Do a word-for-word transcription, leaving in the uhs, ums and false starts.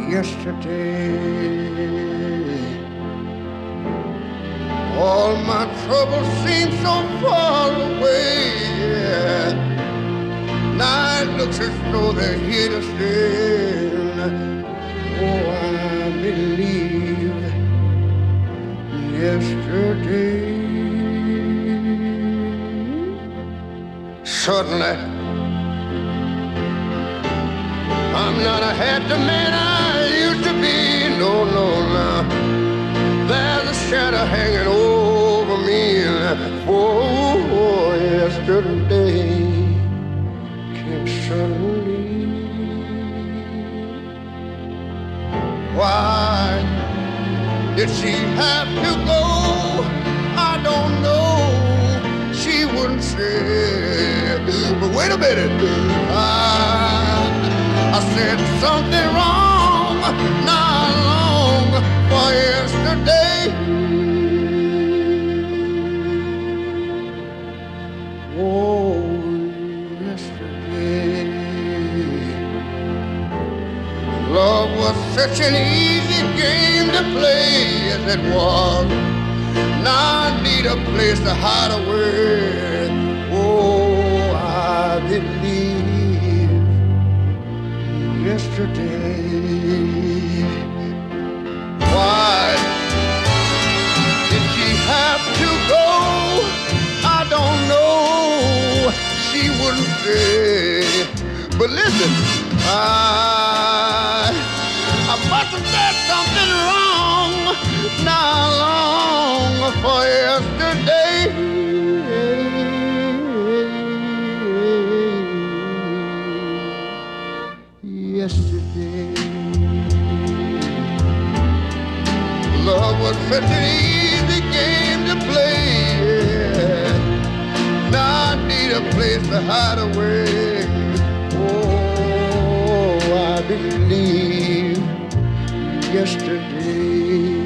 yesterday. All my troubles seem so far away. Yeah. Now it looks as though they're here to stay. Oh, I believe yesterday. Suddenly, I'm not a happy man I used to be. No, no, no. There's a shadow hanging over me. Oh, yesterday came suddenly. Why did she have to go? I don't know. She wouldn't say. But wait a minute. I, I said something wrong not long for yesterday. Oh, yesterday. Love was such an easy game to play as it was. Now I need a place to hide away. Oh, I believe yesterday. Why did she have to go? I don't know. She wouldn't say. But listen, I I must have said something wrong not long for yesterday. Yesterday, love was such an easy game to play. Yeah. Now I need a place to hide away. Oh, I believe yesterday.